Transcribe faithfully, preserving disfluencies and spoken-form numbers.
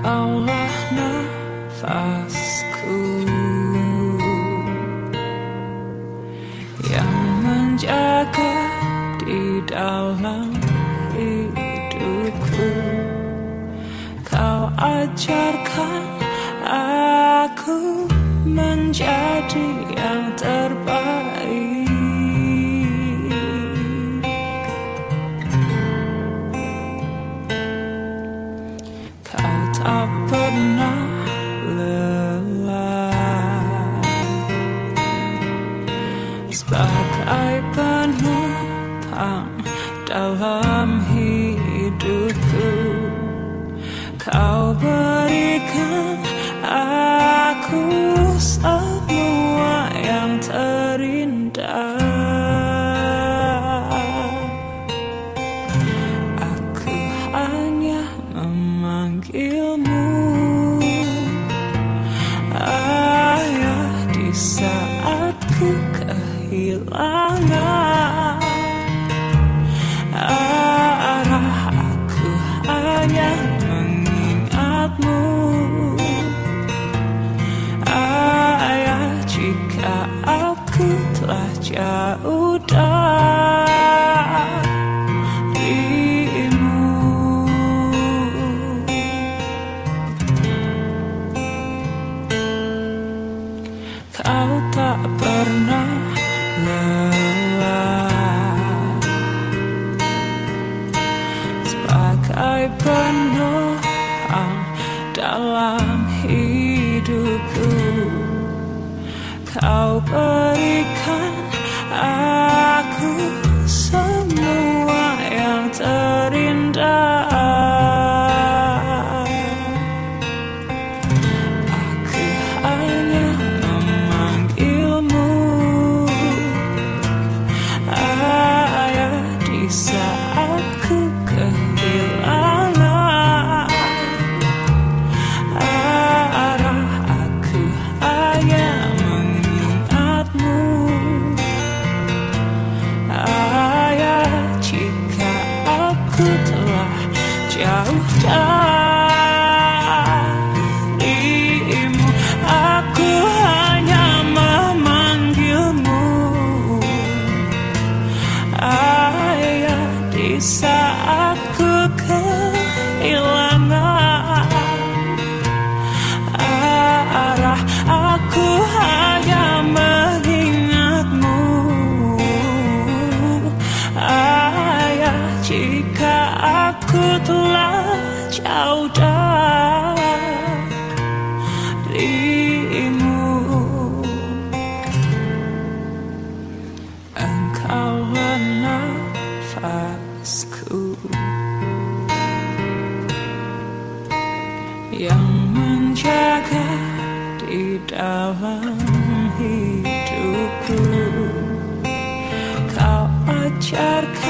Kaulah nafasku yang menjaga di dalam hidupku. Kau ajarkan aku menjadi yang terbaik. Kau tak pernah lelah sebagai penumpang dalam hidupku. Kau berikan aku semua yang terindah. Aku hanya memanggilmu Ayah di saat ku kehilangan arah. Aku hanya mengingatmu Ayah, jika aku telah jauh darimu. Kau tak pernah lelah sebagai penopang dalam hidupku. Kau berikan aku semua yang terindah. Aku hanya memanggilmu Ayah di saat ku kehilangan arah. Aku hanya mengingatmu Ayah, jika aku telah jauh darimu. Aku hanya memanggilmu Ayah di saat ku kehilangan arah. Aku hanya mengingatmu Ayah, jika aku telah jauh darimu. Engkaulah nafasku yang menjaga di dalam hidupku. Kau ajarkan